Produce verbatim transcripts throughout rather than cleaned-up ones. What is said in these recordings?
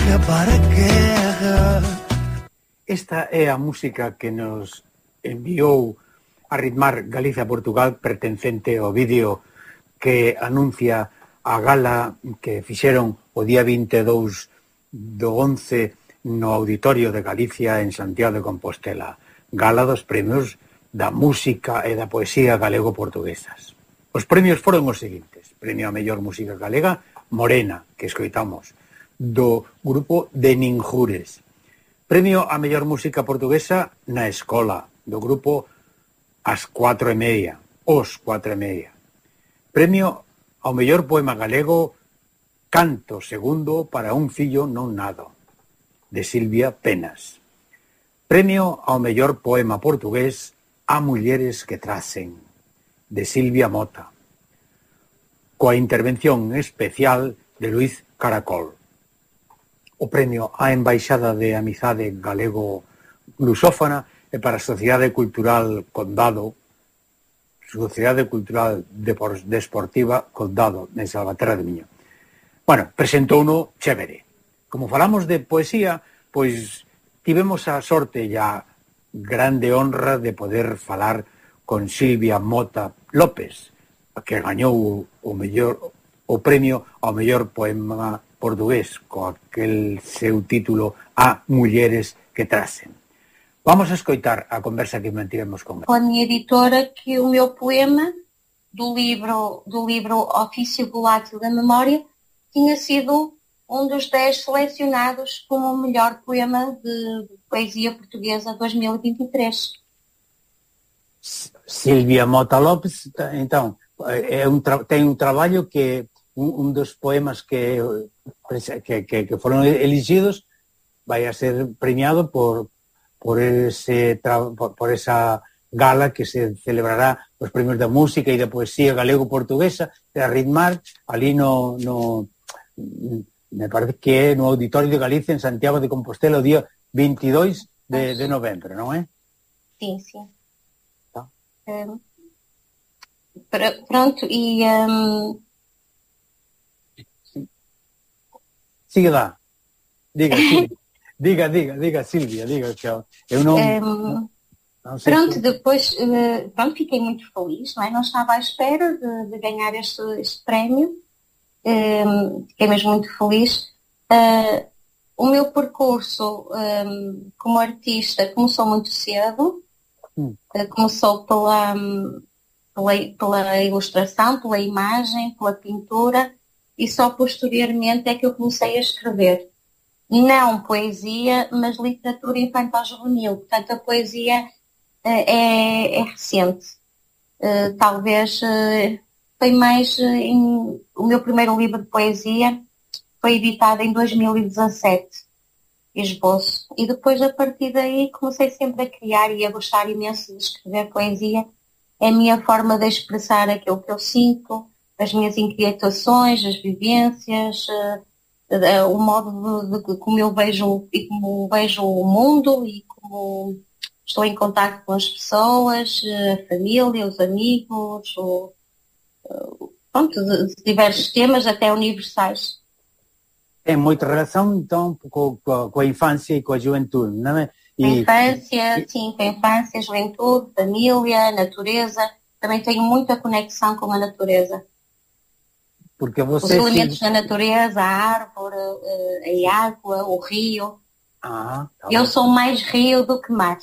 para a guerra. Esta é a música que nos enviou a ritmar Galicia-Portugal, pertencente ao vídeo que anuncia a gala que fixeron o día vinte e dous do once no Auditorio de Galicia en Santiago de Compostela, gala dos premios da música e da poesía galego-portuguesas. Os premios foron os seguintes: premio a mellor música galega, Morena, que escoitamos, do grupo de Ninjures; premio a mellor música portuguesa, Na Escola, do grupo As Cuatro e Media, Os Cuatro e Media; premio ao mellor poema galego, Canto segundo para un fillo non nado, de Silvia Penas; premio ao mellor poema portugués, A mulleres que tracen, de Silvia Mota, coa intervención especial de Luís Caracol; o premio á Embaixada de Amizade Galego-Lusófona e para a Sociedade Cultural Condado, Sociedade Cultural Desportiva Condado, en Salvaterra de Miño. Bueno, presentou uno chévere. Como falamos de poesía, pois tivemos a sorte e a grande honra de poder falar con Silvia Mota López, que gañou o mellor o premio ao mellor poema portugués, co aquel seu título A mulleres que tracen. Vamos a escoitar a conversa que mantivemos con ela. Com a minha editora, que o meu poema do livro, do livro Ofício Volátil da Memória tinha sido um dos dez selecionados como o melhor poema de poesia portuguesa dois mil e vinte e três. Silvia Mota López, então, é um, tem um trabalho que um, um dos poemas que, que, que, que foram elegidos vai a ser premiado por, por, ese, por, por esa gala que se celebrará os premios da música e da poesía galego-portuguesa de Ritmar, ali no... no me parece que é no Auditorio de Galicia en Santiago de Compostela o día vinte e dois de, de novembro, non é? Sim, sim. Tá. Um, pronto, e... Um... Siga lá. Diga, Silvia. diga, diga, diga, Silvia, diga. Que eu não... Um... não sei pronto, que... depois, uh, pronto, fiquei muito feliz, não é? Não estava à espera de, de ganhar este, este prémio. Um, fiquei mesmo muito feliz. Uh, o meu percurso um, como artista começou muito cedo. Hum. Uh, começou pela, pela, pela ilustração, pela imagem, pela pintura, e só posteriormente é que eu comecei a escrever. Não poesia, mas literatura infantil-juvenil. Portanto, a poesia uh, é, é recente. Uh, talvez... Uh, Foi mais em... O meu primeiro livro de poesia foi editado em dois mil e dezassete, esboço. E depois, a partir daí, comecei sempre a criar e a gostar imenso de escrever poesia. É a minha forma de expressar aquilo que eu sinto, as minhas inquietações, as vivências, uh, uh, o modo de, de, de como eu vejo e como vejo o mundo e como estou em contato com as pessoas, a família, os amigos, o pronto, de, de diversos temas, até universais. Tem muita relação, então, com, com, com a infância e com a juventude, não é? E, a infância, e, sim, com a infância, juventude, família, natureza. Também tenho muita conexão com a natureza. Porque você... Os elementos sim... da natureza, a árvore, a água, o rio. Ah, tá Eu bom. sou mais rio do que mar.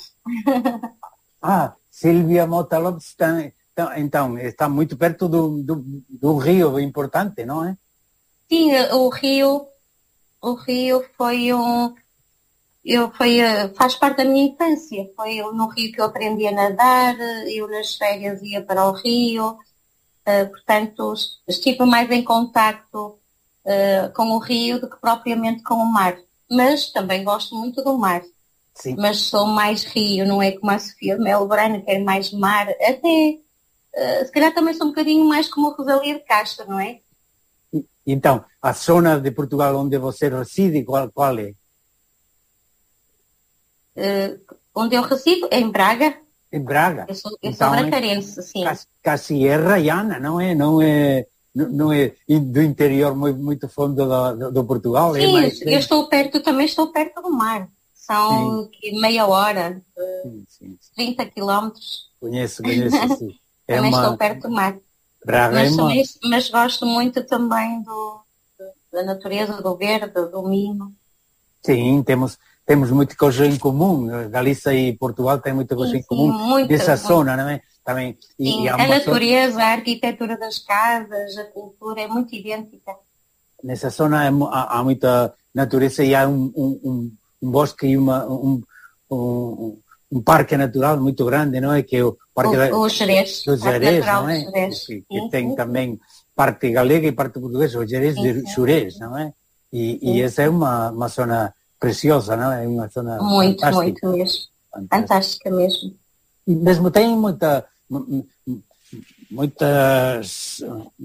Ah, Silvia Mota Lopes está... Então, está muito perto do, do, do rio importante, não é? Sim, o rio, o rio foi um, eu foi, faz parte da minha infância. Foi no rio que eu aprendi a nadar, eu nas férias ia para o rio, uh, portanto estive mais em contacto uh, com o rio do que propriamente com o mar. Mas também gosto muito do mar. Sim. Mas sou mais rio, não é como a Sofia de Melo Brana, que é mais mar, até... Uh, se calhar também sou um bocadinho mais como a Rosalia de Castro, não é? Então, a zona de Portugal onde você reside, qual, qual é? Uh, onde eu resido é em Braga. Em Braga? Eu sou, eu então, sou bracarense, sim. A Sierra Llana, não é? Não é, não é do interior muito, muito fundo do, do Portugal? Sim, é mais, eu estou perto, também estou perto do mar. São sim. meia hora, sim, sim. trinta quilómetros. Conheço, conheço, sim. É também uma... estou perto do mar. Mas, também, mas gosto muito também do, da natureza, do verde, do Minho. Sim, temos, temos muita coisa em comum. Galícia e Portugal têm muita coisa sim, em comum sim, muita, dessa muito. zona, não é? Também, e, sim, e a natureza, zona... a arquitetura das casas, a cultura é muito idêntica. Nessa zona há, há muita natureza e há um, um, um, um bosque e uma, um, um, um parque natural muito grande, não é? Que é o Parque o, da, o Jerez, do Jerez, não é? Jerez. Que, que sim, tem sim, também sim. parte galega e parte portuguesa, o Jerez de Jerez, não é? E, e essa é uma, uma zona preciosa, não é? Uma zona muito, fantástica. muito mesmo. Fantástica, fantástica mesmo. E mesmo tem muita, muitas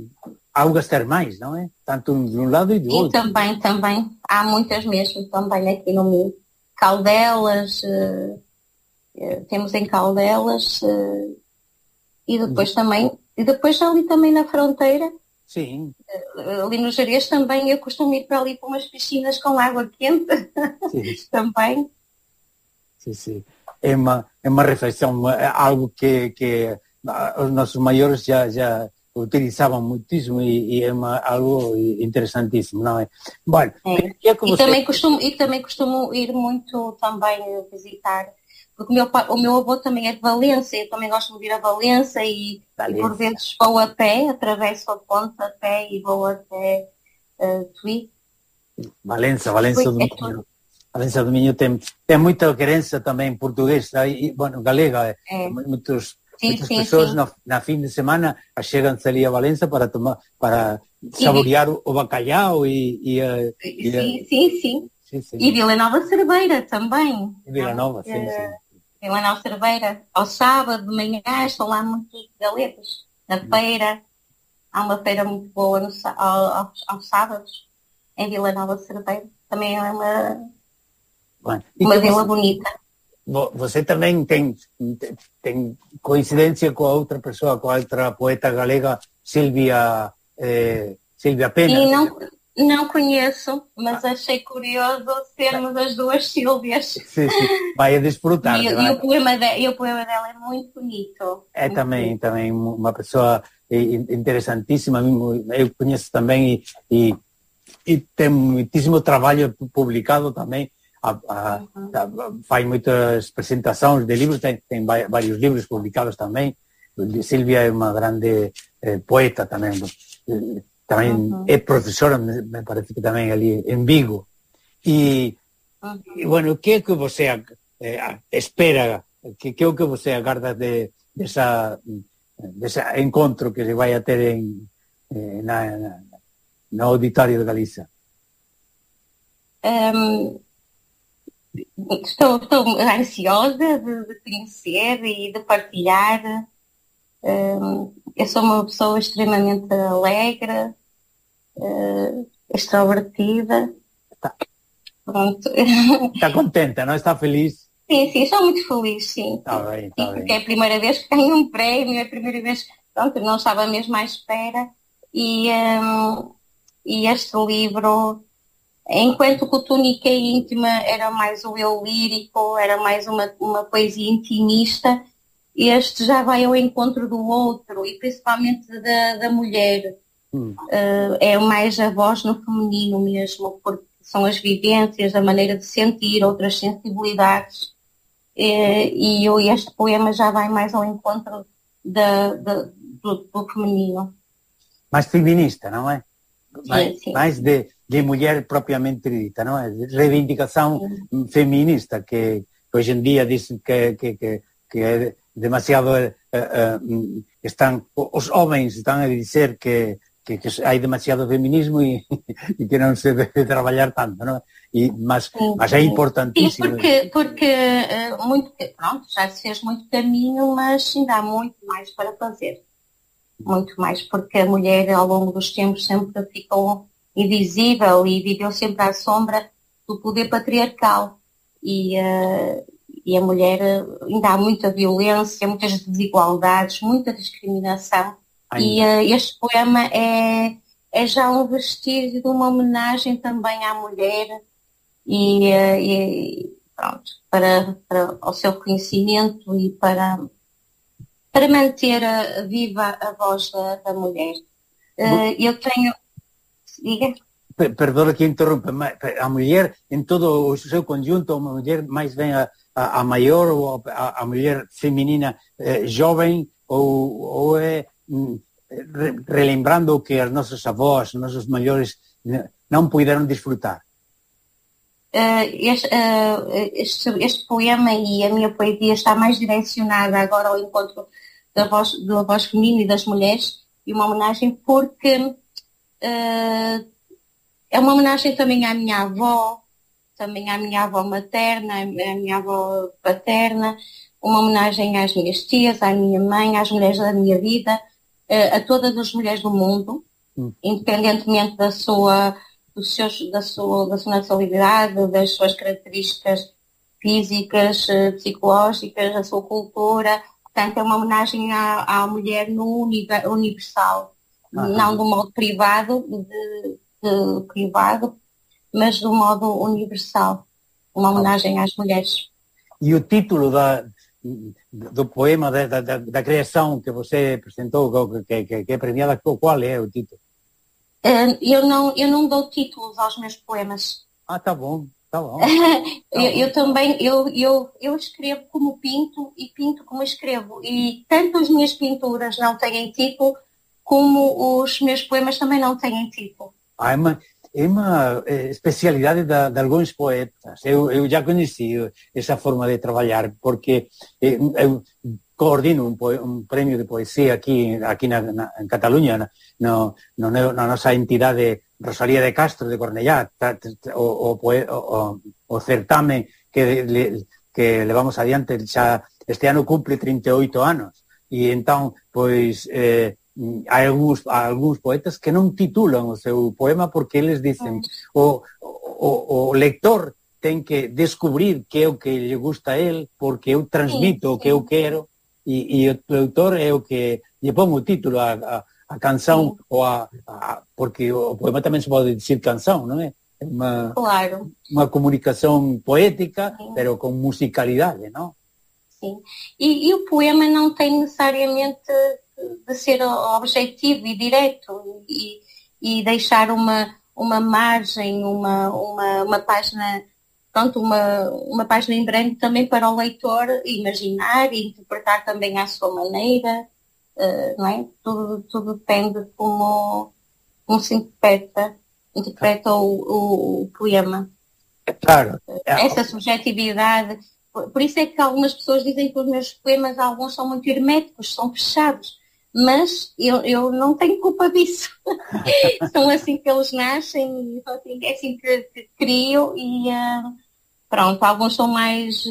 águas termais, não é? Tanto de um lado e do e outro. E também, também. Há muitas mesmo também aqui no Minho. Caldelas, uh, uh, temos em Caldelas uh, e depois uhum. também, e depois ali também na fronteira. Sim. Uh, ali no Jerez também eu costumo ir para ali para umas piscinas com água quente. Sim. também. Sim, sim. É uma, é uma refeição, é algo que, que os nossos maiores já, já utilizavam muitíssimo e, e é uma, algo interessantíssimo, não é? Bom, é. Que é que você... e, também costumo, e também costumo ir muito também visitar, porque o meu, o meu avô também é de Valença, eu também gosto de ir a Valença e, e por vezes vou a pé, atravesso a ponte a pé e vou até uh, Tui. Valença, Valença do Minho. Valença do Minho tem, tem muita querência também portuguesa e, bueno, galega. É. Muitos, sim, muitas sim, pessoas sim. Na, na fim de semana chegam-se ali a Valença para tomar, para saborear o, o bacalhau e... e, e sim, sim, sim, sim, sim. E Vila Nova Cerveira também. E Vila Nova, sim, é, sim. Vila Nova Cerveira. Ao sábado de manhã estão lá muitos galegos. Na feira. Há uma feira muito boa no, ao, aos, aos sábados em Vila Nova Cerveira. Também é uma... Bueno, uma vila bonita. Você também tem, tem coincidência com a outra pessoa, com a outra poeta galega, Sílvia, eh, Sílvia Pena? E não, não conheço, mas achei curioso sermos as duas Sílvias. Sim, sim. Vai a desfrutar. E, e, o poema de, e o poema dela é muito bonito. É muito também, bonito. também uma pessoa interessantíssima, eu conheço também e, e, e tem muitíssimo trabalho publicado também. A, a, a, faz muitas apresentações de livros, tem, tem vários livros publicados também. Sílvia é uma grande eh, poeta também, também uhum. é professora, me parece que também ali em Vigo. E, uhum. e bueno, o que é que você eh, espera, que, que é o que você agarda de, dessa, desse encontro que se vai a ter em, eh, na, na, no Auditório de Galiza? Um... Estou, estou ansiosa de, de conhecer e de partilhar. Um, eu sou uma pessoa extremamente alegre, uh, extrovertida. Está. Pronto. Está contenta, não? Está feliz? Sim, sim, estou muito feliz, sim. Está bem, está bem. Porque é a primeira vez que ganho um prémio, é a primeira vez, pronto, não estava mesmo à espera. E, um, e este livro... Enquanto que o Túnica Íntima era mais o eu lírico, era mais uma, uma poesia intimista, este já vai ao encontro do outro, e principalmente da, da mulher. Hum. Uh, é mais a voz no feminino mesmo, porque são as vivências, a maneira de sentir, outras sensibilidades. E, e este poema já vai mais ao encontro da, da, do, do feminino. Mais feminista, não é? Sim, mais, sim. mais de, de mulher propriamente dita, não é? Reivindicação sim. feminista, que hoje em dia dizem que, que, que, que é demasiado... Uh, uh, estão, os homens estão a dizer que, que, que há demasiado feminismo e, e que não se deve trabalhar tanto, não é? E, mas, sim, mas é importantíssimo. Sim, porque, porque uh, muito, pronto, já se fez muito caminho, mas ainda há muito mais para fazer. Muito mais, porque a mulher ao longo dos tempos sempre ficou invisível e viveu sempre à sombra do poder patriarcal. E, uh, e a mulher, ainda há muita violência, muitas desigualdades, muita discriminação E uh, este poema é, é já um vestígio de uma homenagem também à mulher e, uh, e pronto, para, para o seu conhecimento e para, para manter a, viva a voz da, da mulher. Uh, eu tenho... Diga? Perdona que interrompa, a mulher em todo o seu conjunto, a mulher mais bem a, a, a maior ou a, a mulher feminina eh, jovem ou, ou é re, relembrando que as nossas avós, os nossos maiores não puderam desfrutar? Uh, este, uh, este, este poema e a minha poesia está mais direcionada agora ao encontro da voz, da voz feminina e das mulheres, e uma homenagem porque uh, é uma homenagem também à minha avó, também à minha avó materna, à minha avó paterna, uma homenagem às minhas tias, à minha mãe, às mulheres da minha vida, uh, a todas as mulheres do mundo, hum. independentemente da sua... Dos seus, da, sua, da sua nacionalidade, das suas características físicas, psicológicas, da sua cultura. Portanto, é uma homenagem à, à mulher no univer, universal, ah, não do modo privado, de, de privado, mas do modo universal. Uma homenagem às mulheres. E o título da, do poema, da, da, da criação que você apresentou, que, que, que é premiada, qual é o título? Uh, eu, não, eu não dou títulos aos meus poemas. Ah, tá bom, tá bom. Tá eu, bom. eu também, eu, eu, eu escrevo como pinto e pinto como escrevo. E tanto as minhas pinturas não têm título, como os meus poemas também não têm título. Ah, é uma, é uma especialidade de, de alguns poetas. Eu, eu já conheci essa forma de trabalhar, porque eu, eu coordino um, um prêmio de poesia aqui, aqui na, na, em Catalunha, no, no, na nosa entidade Rosalía de Castro de Cornellá, o, o, o, o certame que, le, que levamos adiante xa este ano cumple trinta e oito anos, e entón, pois, eh, hai algúns, algúns poetas que non titulan o seu poema porque eles dicen o, o, o lector ten que descubrir que é o que lle gusta a él, porque eu transmito o que eu quero, e, e o autor é o que lle pon o título a, a, a canção, sí. ou a, a, porque o poema tamén se pode dicir canção, non é? É unha, claro. Unha comunicación poética, sí. Pero con musicalidade, non? Sim. E, e o poema não tem necessariamente de ser objetivo e direto e, e deixar uma, uma margem, uma, uma, uma página... Pronto, uma, uma página em branco também para o leitor imaginar e interpretar também à sua maneira, uh, não é? Tudo, tudo depende de como, como se interpreta, interpreta o, o, o poema. Claro. Essa subjetividade. Por, por isso é que algumas pessoas dizem que os meus poemas, alguns são muito herméticos, são fechados. Mas eu, eu não tenho culpa disso. São assim que eles nascem, são assim, é assim que, que crio e uh, pronto, alguns são mais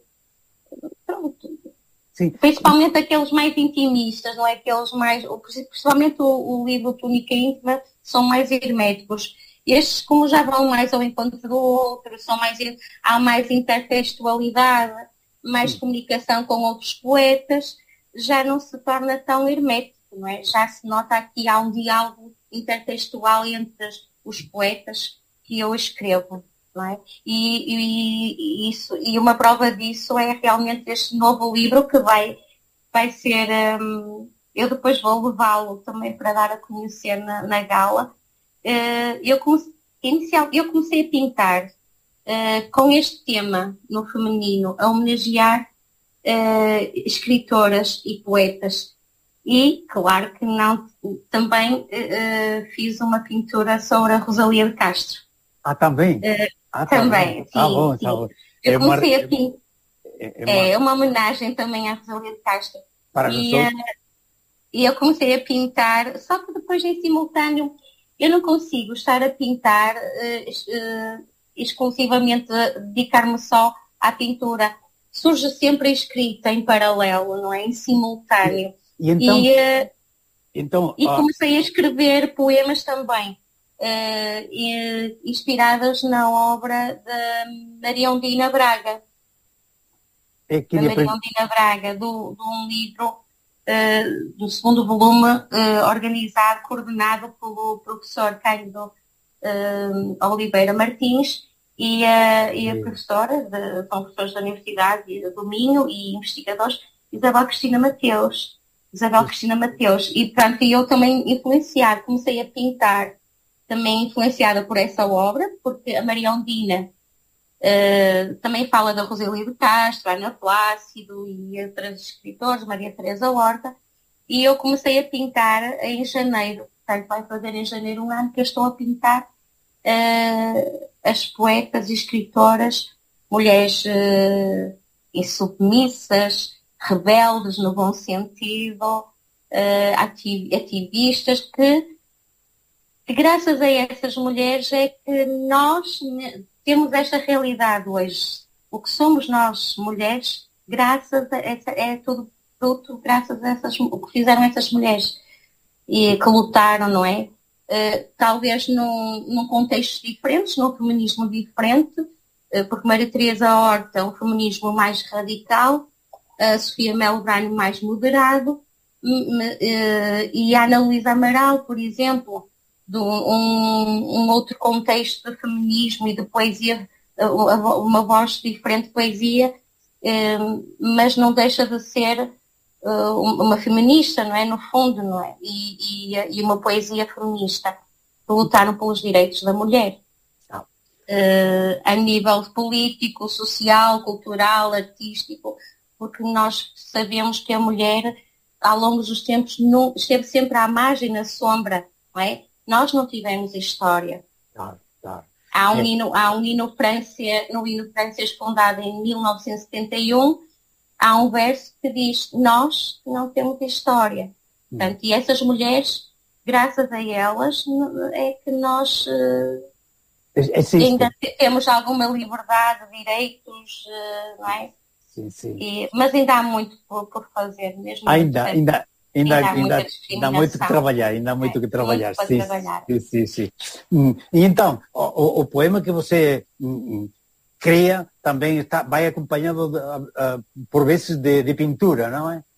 uh, pronto. Sim. Principalmente aqueles mais intimistas, não é? Aqueles mais, principalmente o, o livro Túnica Íntima, são mais herméticos. Estes, como já vão mais ao encontro do outro, são mais, há mais intertextualidade, mais Sim. comunicação com outros poetas, já não se torna tão hermético, não é? Já se nota aqui, há um diálogo intertextual entre os poetas que eu escrevo, não é? E, e, e, isso, e uma prova disso é realmente este novo livro que vai, vai ser, um, eu depois vou levá-lo também para dar a conhecer na, na gala. Uh, eu, comecei, inicial, eu comecei a pintar uh, com este tema no feminino, a homenagear Uh, escritoras e poetas. E, claro que não, também uh, fiz uma pintura sobre a Rosalía de Castro. Ah, também? Uh, ah, também, sim. Ah, bom, sim. Tá bom. Eu é comecei uma... a pintar. É, uma... é uma homenagem também à Rosalía de Castro. Para e, uh, e eu comecei a pintar, só que depois em simultâneo eu não consigo estar a pintar uh, uh, exclusivamente, dedicar-me só à pintura. Surge sempre a escrita em paralelo, não é? Em simultâneo. E, então, e, uh, então, e comecei a escrever poemas também, uh, e, inspiradas na obra de Maria Ondina Braga. É que da Maria Ondina Braga, do, de um livro uh, do segundo volume, uh, organizado, coordenado pelo professor Cândido uh, Oliveira Martins e a, e a professora, de, são professores da Universidade do Minho e investigadores, Isabel Cristina Mateus. Isabel Cristina Mateus. E, portanto, eu também influenciada, comecei a pintar, também influenciada por essa obra, porque a Maria Ondina uh, também fala da Rosélia de Castro, Ana Plácido e outras escritores, Maria Teresa Horta, e eu comecei a pintar em janeiro. Portanto, vai fazer em janeiro um ano que eu estou a pintar uh, as poetas e escritoras, mulheres uh, insubmissas, rebeldes no bom sentido, uh, ativistas, que, que graças a essas mulheres é que nós temos esta realidade hoje. O que somos nós, mulheres, graças a essa, é tudo fruto, graças a essas, o que fizeram essas mulheres e que lutaram, não é? Uh, talvez num, num contexto diferente, num feminismo diferente, uh, porque Maria Teresa Horta é um feminismo mais radical, a Sofia Melo Braño mais moderado, e a Ana Luísa Amaral, por exemplo, de um, um outro contexto de feminismo e de poesia, uma voz diferente de poesia, mas não deixa de ser uma feminista, não é? No fundo, não é? E, e, e uma poesia feminista, que lutaram pelos direitos da mulher. A nível político, social, cultural, artístico, porque nós sabemos que a mulher, ao longo dos tempos, não, esteve sempre à margem, na sombra, não é? Nós não tivemos história. Claro, claro. Há um é. hino, há um hino francês, no hino francês fundado em mil novecentos e setenta e um, há um verso que diz: nós não temos história. Hum. Portanto, e essas mulheres, graças a elas, é que nós uh, ainda temos alguma liberdade, direitos, uh, não é? Sim, sim. E, mas ainda há muito por, por fazer, mesmo. Ainda, ainda, ainda, ainda, ainda, ainda há muito que trabalhar, ainda há muito é, que trabalhar. Muito sim, trabalhar. Sim, sim, sim. E então, o, o poema que você cria também está, vai acompanhado de, uh, uh, por vezes de, de pintura, não é?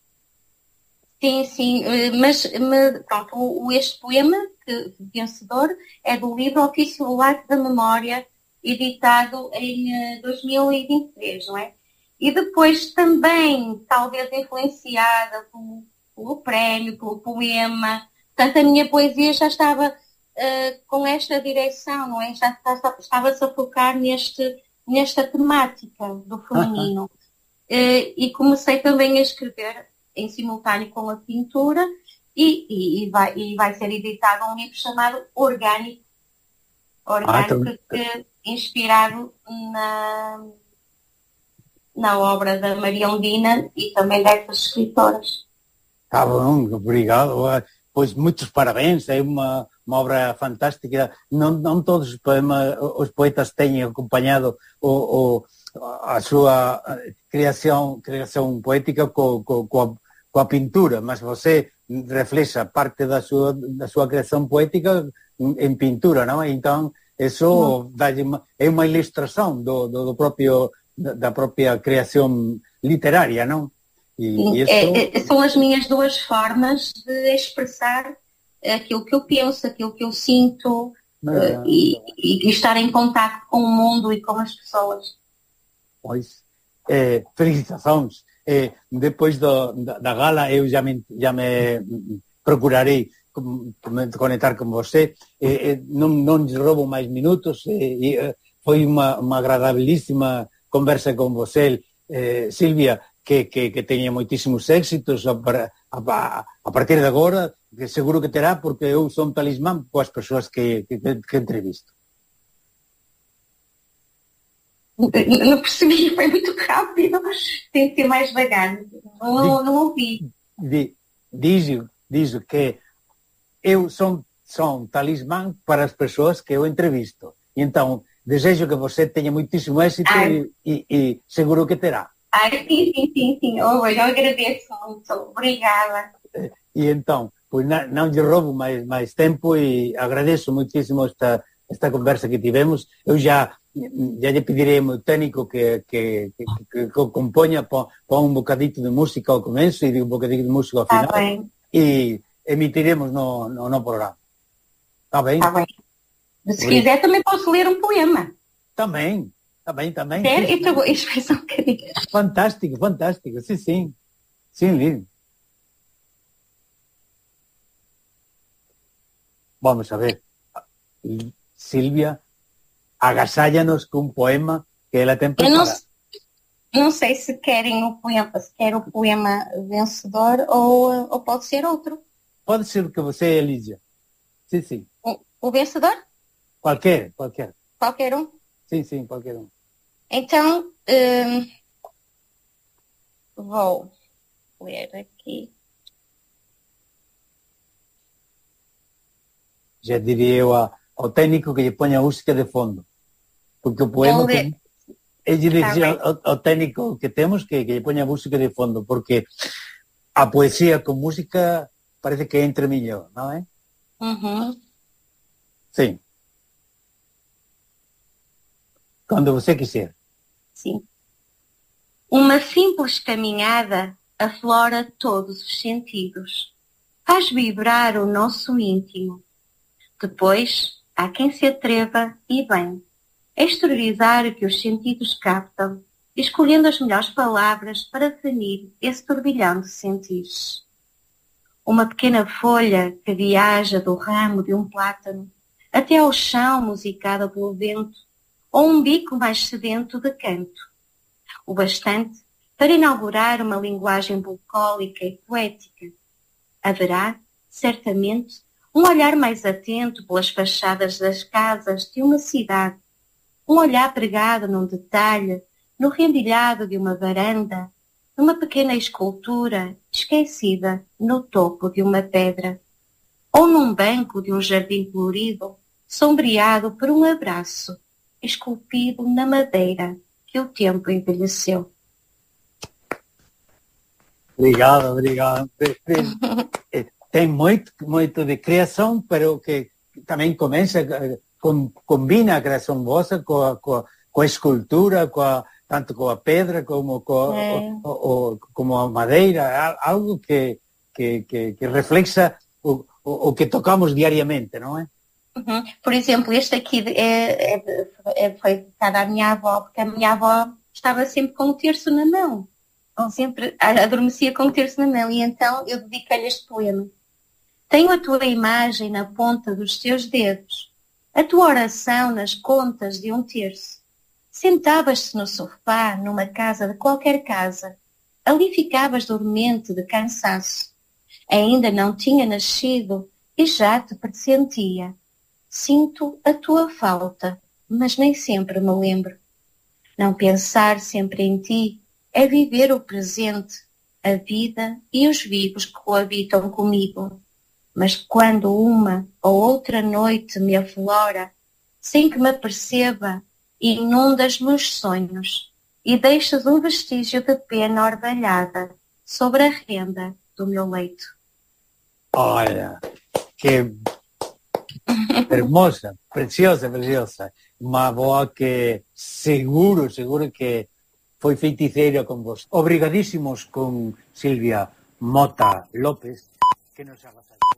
Sim, sim, mas, mas pronto, este poema, que, vencedor, é do livro Ofício do Arte da Memória, editado em dois mil e vinte e três, não é? E depois também, talvez influenciada pelo, pelo prémio, pelo poema. Portanto, a minha poesia já estava uh, com esta direção, não é? Já, já estava-se a focar neste, nesta temática do feminino. Uh, e comecei também a escrever em simultâneo com a pintura e, e, e, vai, e vai ser editado um livro chamado Orgânico. Orgânico, ah, que, inspirado na... na obra da Maria Ondina e também dessas escritoras. Tá bom, obrigado. Pois muitos parabéns, é uma, uma obra fantástica. Não, não todos os, poemas, os poetas têm acompanhado o, o, a sua criação, criação poética com, com, com, a, com a pintura, mas você refleja parte da sua, da sua criação poética em pintura, não é? Então, isso dá uma, é uma ilustração do, do, do próprio... da própria criação literária, não? E, e isso... é, é, são as minhas duas formas de expressar aquilo que eu penso, aquilo que eu sinto, uh, e, e, e estar em contato com o mundo e com as pessoas. Pois, é, felicitações. É, depois do, da, da gala eu já me, já me procurarei conectar com você. É, é, não, não lhes roubo mais minutos. É, é, foi uma, uma agradabilíssima conversa com você, eh, Silvia, que, que, que tenha muitíssimos éxitos a, a, a partir de agora, que seguro que terá, porque eu sou um talismã com as pessoas que, que, que entrevisto. Não percebi, foi muito rápido, tem que ser mais devagar, não, não ouvi. Diz, diz que eu sou, sou um talismã para as pessoas que eu entrevisto, então desejo que você tenha muitíssimo êxito e, e, e seguro que terá. Ai, sim, sim, sim, sim. Oh, eu agradeço muito. Obrigada. E então, pois não, não lhe roubo mais, mais tempo e agradeço muitíssimo esta, esta conversa que tivemos. Eu já ya lle pedirei ao técnico que, que, que, que, que compoña, pon, pon un bocadito de música ao começo e un bocadito de música ao final, Tá e emitiremos no, no, no programa. Está bem? Tá bem. Se quiser também posso ler um poema. Também, também, também. Quer? Então vou expressar um bocadinho. Fantástico, fantástico, sim, sim. Sim, lindo. Vamos a ver. Silvia, agasállanos con un poema que ela tem Eu não, preparado. não sei se querem o poema, se quer o poema vencedor ou, ou pode ser outro. Pode ser o que você elija. Sim, sim. O, o vencedor? Qualquer, qualquer. Qualquer um? Sim, sim, qualquer um. Então, hum, vou ler aqui. Já diria eu a, ao técnico que lle ponha a música de fondo. Porque o poema... Ler. Que, ele dicía Tá ao, ao técnico que temos que, que lle ponha a música de fondo, porque a poesía con música parece que entre mellor, non é? Uhum. Sim. Quando você quiser. Sim. Uma simples caminhada aflora todos os sentidos. Faz vibrar o nosso íntimo. Depois, há quem se atreva, e bem, a exteriorizar o que os sentidos captam, escolhendo as melhores palavras para definir esse turbilhão de sentires. Uma pequena folha que viaja do ramo de um plátano até ao chão musicada pelo vento, ou um bico mais sedento de canto. O bastante para inaugurar uma linguagem bucólica e poética. Haverá, certamente, um olhar mais atento pelas fachadas das casas de uma cidade, um olhar pregado num detalhe, no rendilhado de uma varanda, numa pequena escultura esquecida no topo de uma pedra, ou num banco de um jardim colorido, sombreado por um abraço, esculpido na madeira que o tempo envelheceu. Obrigado, obrigado. Tem moito, moito de creación, pero que tamén começa, com, combina a creación vosa coa, coa, coa escultura, coa, tanto coa pedra como coa, é. o, o, como a madeira, algo que, que, que, que reflexa o, o, o que tocamos diariamente, non é? Uhum. Por exemplo, este aqui é, é, é, foi dedicado à minha avó, porque a minha avó estava sempre com o terço na mão. Sempre adormecia com o terço na mão, e então eu dediquei-lhe este poema. Tenho a tua imagem na ponta dos teus dedos, a tua oração nas contas de um terço. Sentavas-te no sofá, numa casa de qualquer casa, ali ficavas dormente de cansaço. Ainda não tinha nascido e já te pressentia. Sinto a tua falta, mas nem sempre me lembro. Não pensar sempre em ti é viver o presente, a vida e os vivos que coabitam comigo. Mas quando uma ou outra noite me aflora, sem que me aperceba, inundas meus sonhos e deixas um vestígio de pena orvalhada sobre a renda do meu leito. Olha, que hermosa, preciosa, preciosa. Uma avó que seguro, seguro que foi feiticeira con vos. Obrigadísimos con Silvia Mota López, que nos agasalhou.